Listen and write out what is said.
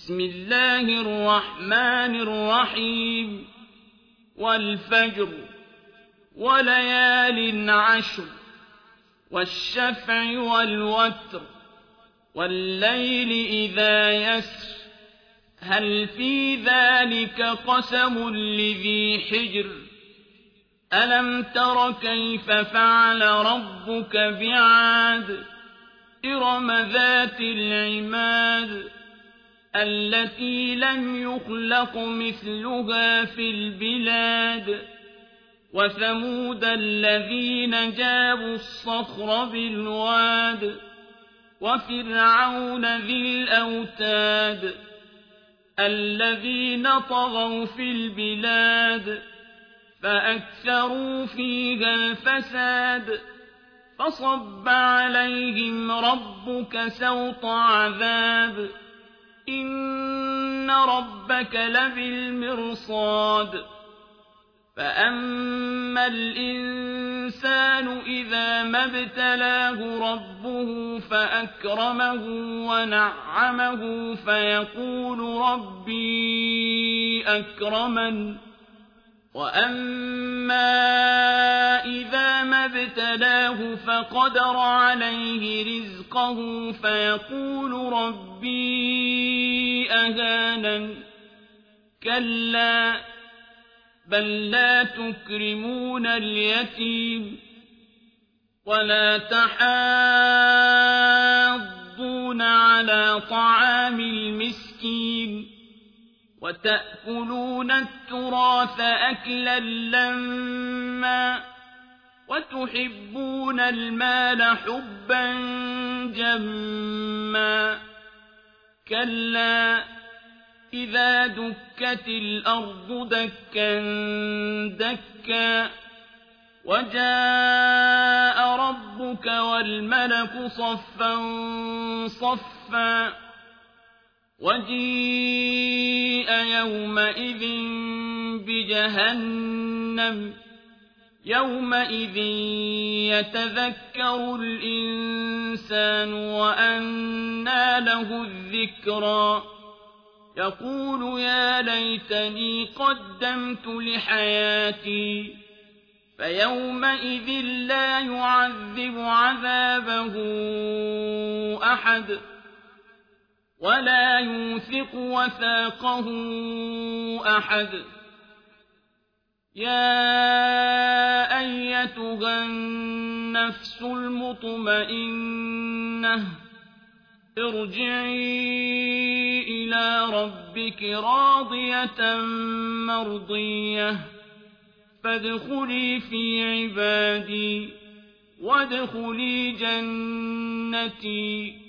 بسم الله الرحمن الرحيم والفجر وليال عشر والشفع والوتر والليل إذا يسر هل في ذلك قسم لذي حجر ألم تر كيف فعل ربك بعاد إرم ذات العماد التي لم يخلق مثلها في البلاد وثمود الذين جابوا الصخر بالواد وفرعون ذي الأوتاد الذين طغوا في البلاد فأكثروا فيها الفساد فصب عليهم ربك سوط عذاب إن ربك لبالمرصاد فأما الإنسان إذا ما ابتلاه ربه فأكرمه ونعمه فيقول ربي أكرمن وأما إذا ما ابتلاه فقدر عليه رزقه فيقول ربي أهانن كلا بل لا تكرمون اليتيم ولا تحاضون على طعام المسكين وتأكلون التراث أكلا لما وتحبون المال حبا جما كلا إذا دكت الأرض دكا دكا وجاء ربك والملك صفا صفا وجيء يومئذ بجهنم يومئذ يتذكر الإنسان وأنى له الذكرى يقول يا ليتني قدمت لحياتي فيومئذ لا يعذب عذابه أحد ولا يوثق وثاقه أحد يا أيتها النفس المطمئنة ارجعي إلى ربك راضية مرضية فادخلي في عبادي وادخلي جنتي